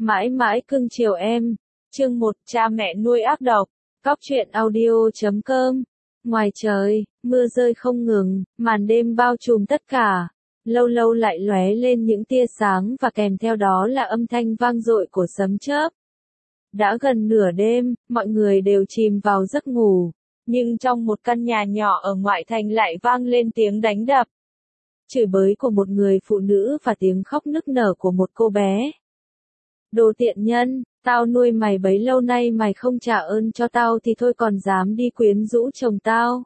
Mãi mãi cưng chiều em. Chương 1, cha mẹ nuôi ác độc. Cóc truyện audio.com. Ngoài trời, mưa rơi không ngừng, màn đêm bao trùm tất cả. Lâu lâu lại lóe lên những tia sáng và kèm theo đó là âm thanh vang dội của sấm chớp. Đã gần nửa đêm, mọi người đều chìm vào giấc ngủ. Nhưng trong một căn nhà nhỏ ở ngoại thành lại vang lên tiếng đánh đập, chửi bới của một người phụ nữ và tiếng khóc nức nở của một cô bé. Đồ tiện nhân, tao nuôi mày bấy lâu nay mày không trả ơn cho tao thì thôi còn dám đi quyến rũ chồng tao.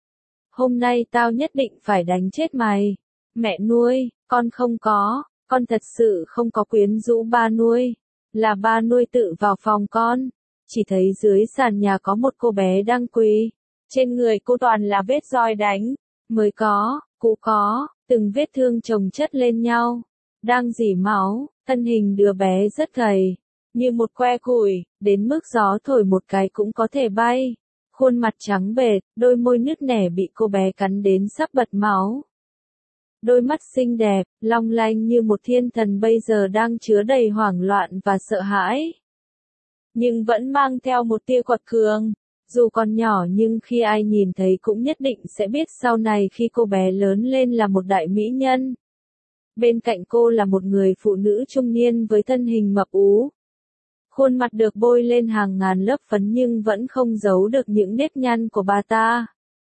Hôm nay tao nhất định phải đánh chết mày. Mẹ nuôi, con không có, con thật sự không có quyến rũ ba nuôi. Là ba nuôi tự vào phòng con. Chỉ thấy dưới sàn nhà có một cô bé đang quỳ. Trên người cô toàn là vết roi đánh. Mới có, cũ có, từng vết thương chồng chất lên nhau. Đang rỉ máu, thân hình đứa bé rất gầy. Như một que củi, đến mức gió thổi một cái cũng có thể bay. Khuôn mặt trắng bệch, đôi môi nứt nẻ bị cô bé cắn đến sắp bật máu. Đôi mắt xinh đẹp, long lanh như một thiên thần bây giờ đang chứa đầy hoảng loạn và sợ hãi. Nhưng vẫn mang theo một tia quật cường. Dù còn nhỏ nhưng khi ai nhìn thấy cũng nhất định sẽ biết sau này khi cô bé lớn lên là một đại mỹ nhân. Bên cạnh cô là một người phụ nữ trung niên với thân hình mập ú. Khuôn mặt được bôi lên hàng ngàn lớp phấn nhưng vẫn không giấu được những nếp nhăn của bà ta.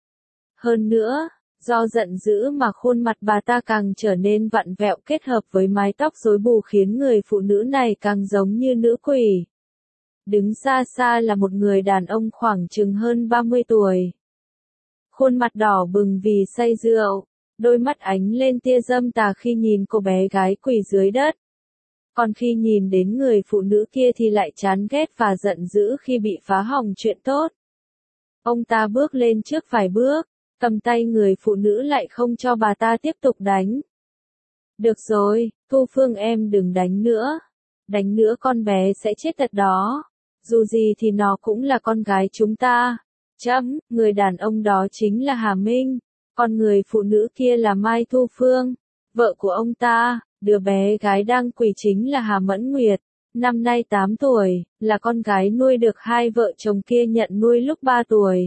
Hơn nữa, do giận dữ mà khuôn mặt bà ta càng trở nên vặn vẹo kết hợp với mái tóc rối bù khiến người phụ nữ này càng giống như nữ quỷ. Đứng xa xa là một người đàn ông khoảng chừng hơn 30 tuổi. Khuôn mặt đỏ bừng vì say rượu, đôi mắt ánh lên tia dâm tà khi nhìn cô bé gái quỳ dưới đất. Còn khi nhìn đến người phụ nữ kia thì lại chán ghét và giận dữ khi bị phá hỏng chuyện tốt. Ông ta bước lên trước vài bước, cầm tay người phụ nữ lại không cho bà ta tiếp tục đánh. Được rồi, Thu Phương em đừng đánh nữa. Đánh nữa con bé sẽ chết thật đó. Dù gì thì nó cũng là con gái chúng ta. Người đàn ông đó chính là Hà Minh. Còn người phụ nữ kia là Mai Thu Phương, vợ của ông ta. Đứa bé gái đang quỳ chính là Hà Mẫn Nguyệt, năm nay 8 tuổi, là con gái nuôi được hai vợ chồng kia nhận nuôi lúc 3 tuổi.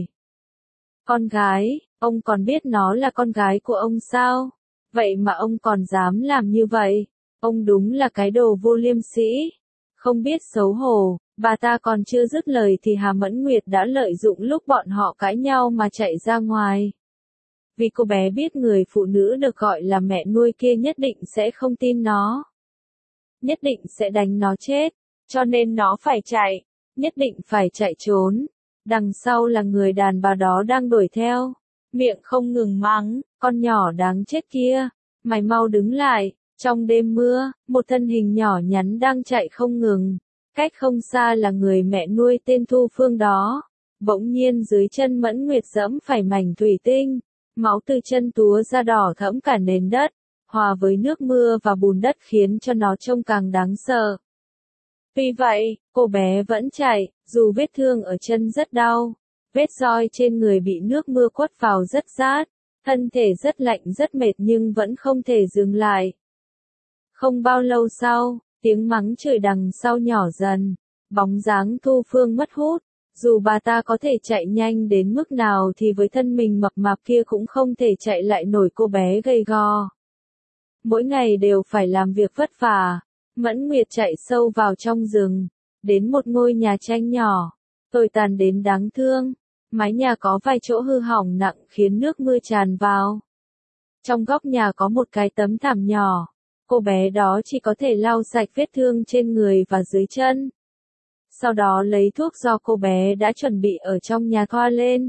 Con gái, ông còn biết nó là con gái của ông sao? Vậy mà ông còn dám làm như vậy? Ông đúng là cái đồ vô liêm sỉ. Không biết xấu hổ, bà ta còn chưa dứt lời thì Hà Mẫn Nguyệt đã lợi dụng lúc bọn họ cãi nhau mà chạy ra ngoài. Vì cô bé biết người phụ nữ được gọi là mẹ nuôi kia nhất định sẽ không tin nó. Nhất định sẽ đánh nó chết, cho nên nó phải chạy, nhất định phải chạy trốn. Đằng sau là người đàn bà đó đang đuổi theo, miệng không ngừng mắng, con nhỏ đáng chết kia, mày mau đứng lại. Trong đêm mưa, một thân hình nhỏ nhắn đang chạy không ngừng, cách không xa là người mẹ nuôi tên Thu Phương đó. Bỗng nhiên dưới chân Mẫn Nguyệt giẫm phải mảnh thủy tinh. Máu từ chân túa ra đỏ thẫm cả nền đất, hòa với nước mưa và bùn đất khiến cho nó trông càng đáng sợ. Tuy vậy, cô bé vẫn chạy, dù vết thương ở chân rất đau, vết roi trên người bị nước mưa quất vào rất rát, thân thể rất lạnh rất mệt nhưng vẫn không thể dừng lại. Không bao lâu sau, tiếng mắng chửi đằng sau nhỏ dần, bóng dáng Thu Phương mất hút. Dù bà ta có thể chạy nhanh đến mức nào thì với thân mình mập mạp kia cũng không thể chạy lại nổi cô bé gầy gò. Mỗi ngày đều phải làm việc vất vả, Mẫn Nguyệt chạy sâu vào trong rừng, đến một ngôi nhà tranh nhỏ, tồi tàn đến đáng thương, mái nhà có vài chỗ hư hỏng nặng khiến nước mưa tràn vào. Trong góc nhà có một cái tấm thảm nhỏ, cô bé đó chỉ có thể lau sạch vết thương trên người và dưới chân. Sau đó lấy thuốc do cô bé đã chuẩn bị ở trong nhà thoa lên.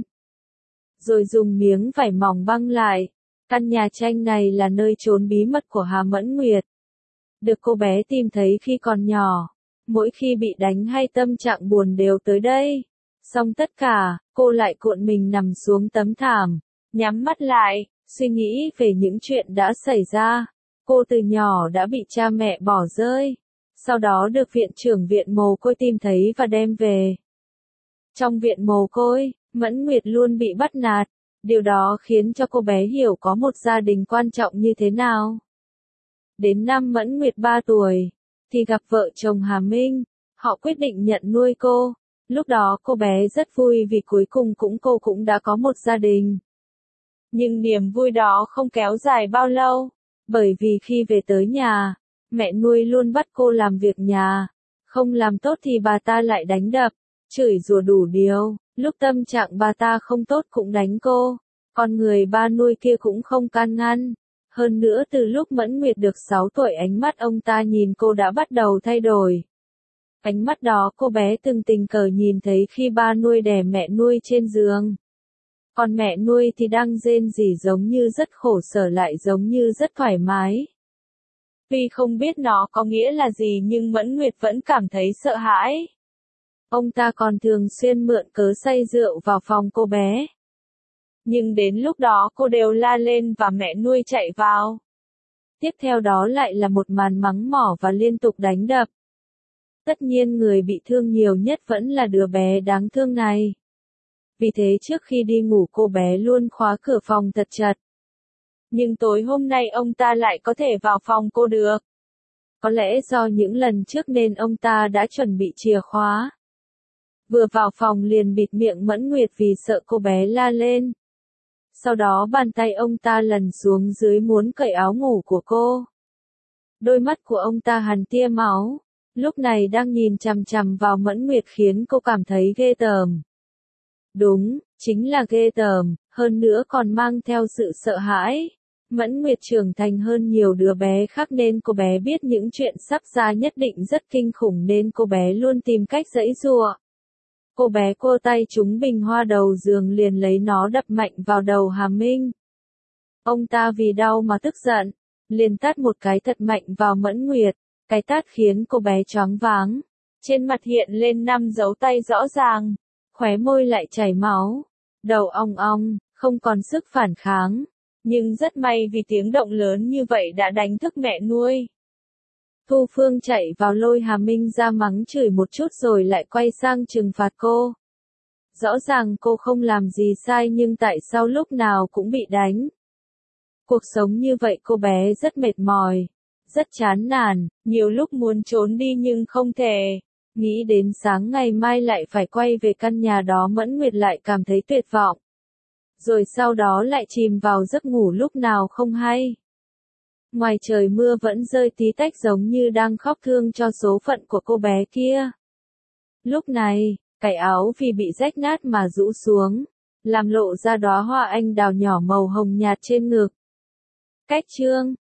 Rồi dùng miếng vải mỏng băng lại. Căn nhà tranh này là nơi trốn bí mật của Hà Mẫn Nguyệt. Được cô bé tìm thấy khi còn nhỏ. Mỗi khi bị đánh hay tâm trạng buồn đều tới đây. Xong tất cả, cô lại cuộn mình nằm xuống tấm thảm, nhắm mắt lại, suy nghĩ về những chuyện đã xảy ra. Cô từ nhỏ đã bị cha mẹ bỏ rơi. Sau đó được viện trưởng viện mồ côi tìm thấy và đem về. Trong viện mồ côi, Mẫn Nguyệt luôn bị bắt nạt, điều đó khiến cho cô bé hiểu có một gia đình quan trọng như thế nào. Đến năm Mẫn Nguyệt 3 tuổi, thì gặp vợ chồng Hà Minh. Họ quyết định nhận nuôi cô. Lúc đó cô bé rất vui vì cuối cùng cô cũng đã có một gia đình. Nhưng niềm vui đó không kéo dài bao lâu. Bởi vì khi về tới nhà, mẹ nuôi luôn bắt cô làm việc nhà. Không làm tốt thì bà ta lại đánh đập, chửi rủa đủ điều. Lúc tâm trạng bà ta không tốt cũng đánh cô. Còn người ba nuôi kia cũng không can ngăn. Hơn nữa từ lúc Mẫn Nguyệt được 6 tuổi ánh mắt ông ta nhìn cô đã bắt đầu thay đổi. Ánh mắt đó cô bé từng tình cờ nhìn thấy khi ba nuôi đè mẹ nuôi trên giường. Còn mẹ nuôi thì đang rên rỉ giống như rất khổ sở lại giống như rất thoải mái. Tuy không biết nó có nghĩa là gì nhưng Mẫn Nguyệt vẫn cảm thấy sợ hãi. Ông ta còn thường xuyên mượn cớ say rượu vào phòng cô bé. Nhưng đến lúc đó cô đều la lên và mẹ nuôi chạy vào. Tiếp theo đó lại là một màn mắng mỏ và liên tục đánh đập. Tất nhiên người bị thương nhiều nhất vẫn là đứa bé đáng thương này. Vì thế trước khi đi ngủ cô bé luôn khóa cửa phòng thật chặt. Nhưng tối hôm nay ông ta lại có thể vào phòng cô được. Có lẽ do những lần trước nên ông ta đã chuẩn bị chìa khóa. Vừa vào phòng liền bịt miệng Mẫn Nguyệt vì sợ cô bé la lên. Sau đó bàn tay ông ta lần xuống dưới muốn cởi áo ngủ của cô. Đôi mắt của ông ta hằn tia máu. Lúc này đang nhìn chằm chằm vào Mẫn Nguyệt khiến cô cảm thấy ghê tởm. Đúng, chính là ghê tởm, hơn nữa còn mang theo sự sợ hãi. Mẫn Nguyệt trưởng thành hơn nhiều đứa bé khác nên cô bé biết những chuyện sắp ra nhất định rất kinh khủng nên cô bé luôn tìm cách giãy giụa. Cô bé cua tay trúng bình hoa đầu giường liền lấy nó đập mạnh vào đầu Hà Minh. Ông ta vì đau mà tức giận, liền tát một cái thật mạnh vào Mẫn Nguyệt. Cái tát khiến cô bé choáng váng. Trên mặt hiện lên 5 dấu tay rõ ràng. Khóe môi lại chảy máu. Đầu ong ong, không còn sức phản kháng. Nhưng rất may vì tiếng động lớn như vậy đã đánh thức mẹ nuôi. Thu Phương chạy vào lôi Hà Minh ra mắng chửi một chút rồi lại quay sang trừng phạt cô. Rõ ràng cô không làm gì sai nhưng tại sao lúc nào cũng bị đánh. Cuộc sống như vậy cô bé rất mệt mỏi. Rất chán nản, nhiều lúc muốn trốn đi nhưng không thể. Nghĩ đến sáng ngày mai lại phải quay về căn nhà đó Mẫn Nguyệt lại cảm thấy tuyệt vọng. Rồi sau đó lại chìm vào giấc ngủ lúc nào không hay. Ngoài trời mưa vẫn rơi tí tách giống như đang khóc thương cho số phận của cô bé kia. Lúc này, cái áo vì bị rách nát mà rũ xuống, làm lộ ra đóa hoa anh đào nhỏ màu hồng nhạt trên ngực. Cách chương